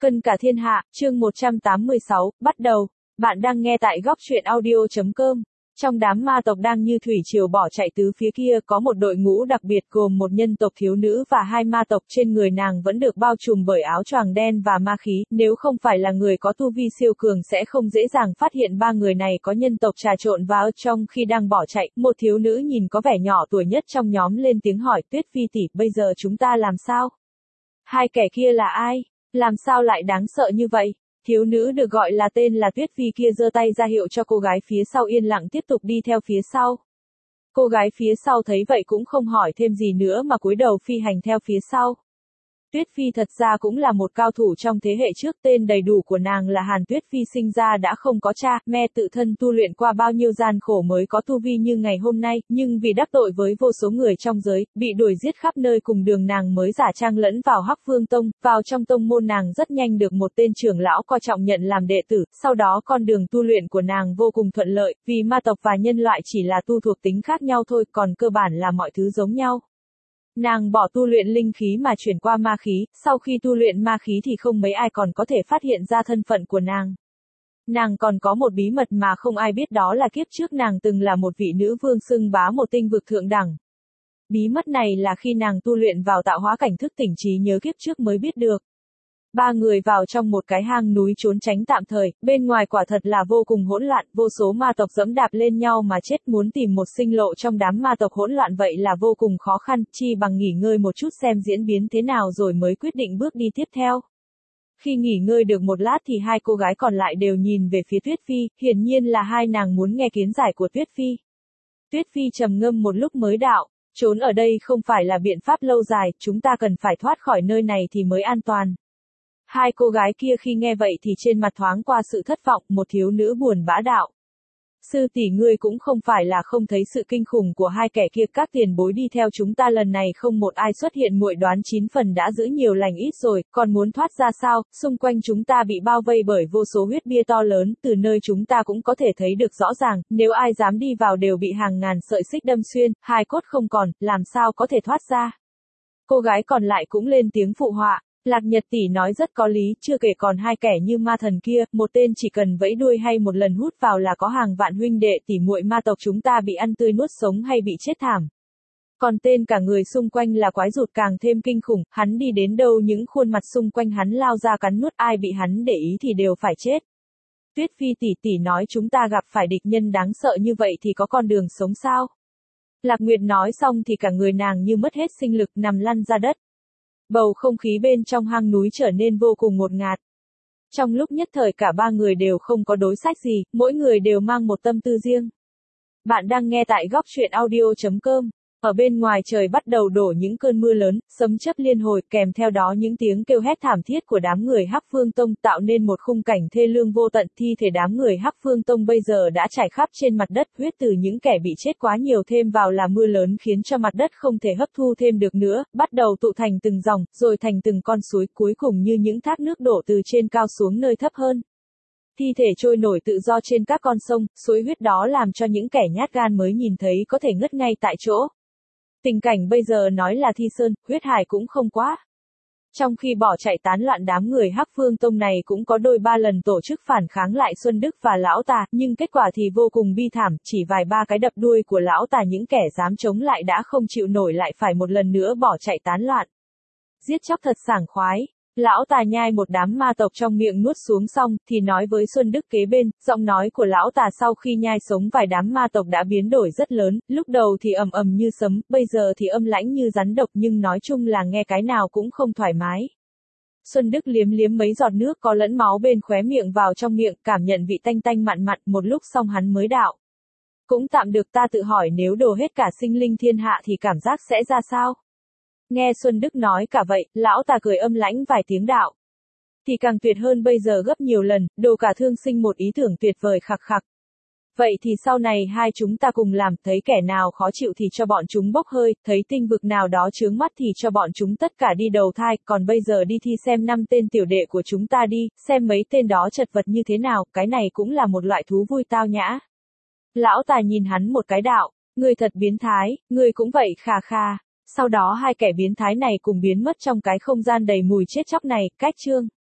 Cân cả thiên hạ, chương 186, bắt đầu. Bạn đang nghe tại góc truyện audio.com. Trong đám ma tộc đang như thủy triều bỏ chạy tứ phía kia có một đội ngũ đặc biệt gồm một nhân tộc thiếu nữ và hai ma tộc, trên người nàng vẫn được bao trùm bởi áo choàng đen và ma khí, nếu không phải là người có tu vi siêu cường sẽ không dễ dàng phát hiện ba người này có nhân tộc trà trộn vào. Trong khi đang bỏ chạy, một thiếu nữ nhìn có vẻ nhỏ tuổi nhất trong nhóm lên tiếng hỏi, Tuyết Phi tỷ, bây giờ chúng ta làm sao? Hai kẻ kia là ai? Làm sao lại đáng sợ như vậy? Thiếu nữ được gọi là tên là Tuyết Phi kia giơ tay ra hiệu cho cô gái phía sau yên lặng tiếp tục đi theo phía sau. Cô gái phía sau thấy vậy cũng không hỏi thêm gì nữa mà cúi đầu phi hành theo phía sau. Tuyết Phi thật ra cũng là một cao thủ trong thế hệ trước, tên đầy đủ của nàng là Hàn Tuyết Phi, sinh ra đã không có cha, mẹ, tự thân tu luyện qua bao nhiêu gian khổ mới có tu vi như ngày hôm nay, nhưng vì đắc tội với vô số người trong giới, bị đuổi giết khắp nơi cùng đường, nàng mới giả trang lẫn vào Hắc Vương Tông, vào trong tông môn nàng rất nhanh được một tên trưởng lão coi trọng nhận làm đệ tử, sau đó con đường tu luyện của nàng vô cùng thuận lợi, vì ma tộc và nhân loại chỉ là tu thuộc tính khác nhau thôi, còn cơ bản là mọi thứ giống nhau. Nàng bỏ tu luyện linh khí mà chuyển qua ma khí, sau khi tu luyện ma khí thì không mấy ai còn có thể phát hiện ra thân phận của nàng. Nàng còn có một bí mật mà không ai biết, đó là kiếp trước nàng từng là một vị nữ vương xưng bá một tinh vực thượng đẳng. Bí mật này là khi nàng tu luyện vào tạo hóa cảnh thức tỉnh trí nhớ kiếp trước mới biết được. Ba người vào trong một cái hang núi trốn tránh tạm thời, bên ngoài quả thật là vô cùng hỗn loạn, vô số ma tộc dẫm đạp lên nhau mà chết, muốn tìm một sinh lộ trong đám ma tộc hỗn loạn vậy là vô cùng khó khăn, chi bằng nghỉ ngơi một chút xem diễn biến thế nào rồi mới quyết định bước đi tiếp theo. Khi nghỉ ngơi được một lát thì hai cô gái còn lại đều nhìn về phía Tuyết Phi, hiển nhiên là hai nàng muốn nghe kiến giải của Tuyết Phi. Tuyết Phi trầm ngâm một lúc mới đạo, trốn ở đây không phải là biện pháp lâu dài, chúng ta cần phải thoát khỏi nơi này thì mới an toàn. Hai cô gái kia khi nghe vậy thì trên mặt thoáng qua sự thất vọng, một thiếu nữ buồn bã đạo. Sư tỷ, ngươi cũng không phải là không thấy sự kinh khủng của hai kẻ kia, các tiền bối đi theo chúng ta lần này không một ai xuất hiện, muội đoán 9 phần đã giữ nhiều lành ít rồi, còn muốn thoát ra sao? Xung quanh chúng ta bị bao vây bởi vô số huyết bia to lớn, từ nơi chúng ta cũng có thể thấy được rõ ràng, nếu ai dám đi vào đều bị hàng ngàn sợi xích đâm xuyên, hài cốt không còn, làm sao có thể thoát ra? Cô gái còn lại cũng lên tiếng phụ họa. Lạc Nhật tỷ nói rất có lý, chưa kể còn hai kẻ như ma thần kia, một tên chỉ cần vẫy đuôi hay một lần hút vào là có hàng vạn huynh đệ tỷ muội ma tộc chúng ta bị ăn tươi nuốt sống hay bị chết thảm. Còn tên cả người xung quanh là quái rụt càng thêm kinh khủng, hắn đi đến đâu những khuôn mặt xung quanh hắn lao ra cắn nuốt, ai bị hắn để ý thì đều phải chết. Tuyết Phi tỷ tỷ nói chúng ta gặp phải địch nhân đáng sợ như vậy thì có con đường sống sao? Lạc Nguyệt nói xong thì cả người nàng như mất hết sinh lực nằm lăn ra đất. Bầu không khí bên trong hang núi trở nên vô cùng ngột ngạt. Trong lúc nhất thời cả ba người đều không có đối sách gì, mỗi người đều mang một tâm tư riêng. Bạn đang nghe tại góc truyện audio.com. Ở bên ngoài trời bắt đầu đổ những cơn mưa lớn, sấm chớp liên hồi, kèm theo đó những tiếng kêu hét thảm thiết của đám người Hắc Phương Tông, tạo nên một khung cảnh thê lương vô tận. Thi thể đám người Hắc Phương Tông bây giờ đã trải khắp trên mặt đất, huyết từ những kẻ bị chết quá nhiều thêm vào là mưa lớn khiến cho mặt đất không thể hấp thu thêm được nữa, bắt đầu tụ thành từng dòng, rồi thành từng con suối, cuối cùng như những thác nước đổ từ trên cao xuống nơi thấp hơn. Thi thể trôi nổi tự do trên các con sông, suối huyết đó làm cho những kẻ nhát gan mới nhìn thấy có thể ngất ngay tại chỗ. Tình cảnh bây giờ nói là thi sơn, huyết hải cũng không quá. Trong khi bỏ chạy tán loạn, đám người Hắc Phương Tông này cũng có đôi ba lần tổ chức phản kháng lại Xuân Đức và Lão Tà, nhưng kết quả thì vô cùng bi thảm, chỉ vài ba cái đập đuôi của Lão Tà những kẻ dám chống lại đã không chịu nổi lại phải một lần nữa bỏ chạy tán loạn. Giết chóc thật sảng khoái. Lão Tà nhai một đám ma tộc trong miệng nuốt xuống xong, thì nói với Xuân Đức kế bên, giọng nói của Lão Tà sau khi nhai sống vài đám ma tộc đã biến đổi rất lớn, lúc đầu thì ầm ầm như sấm, bây giờ thì âm lãnh như rắn độc, nhưng nói chung là nghe cái nào cũng không thoải mái. Xuân Đức liếm liếm mấy giọt nước có lẫn máu bên khóe miệng vào trong miệng, cảm nhận vị tanh tanh mặn mặn, một lúc xong hắn mới đạo. Cũng tạm được, ta tự hỏi nếu đổ hết cả sinh linh thiên hạ thì cảm giác sẽ ra sao? Nghe Xuân Đức nói cả vậy, Lão Tà cười âm lãnh vài tiếng đạo. Thì càng tuyệt hơn, bây giờ gấp nhiều lần, đồ cả thương sinh một ý tưởng tuyệt vời khặc khặc. Vậy thì sau này hai chúng ta cùng làm, thấy kẻ nào khó chịu thì cho bọn chúng bốc hơi, thấy tinh vực nào đó chướng mắt thì cho bọn chúng tất cả đi đầu thai, còn bây giờ đi thi xem 5 tên tiểu đệ của chúng ta đi, xem mấy tên đó chật vật như thế nào, cái này cũng là một loại thú vui tao nhã. Lão Tà nhìn hắn một cái đạo, ngươi thật biến thái, ngươi cũng vậy khà khà. Sau đó hai kẻ biến thái này cùng biến mất trong cái không gian đầy mùi chết chóc này, cách chương.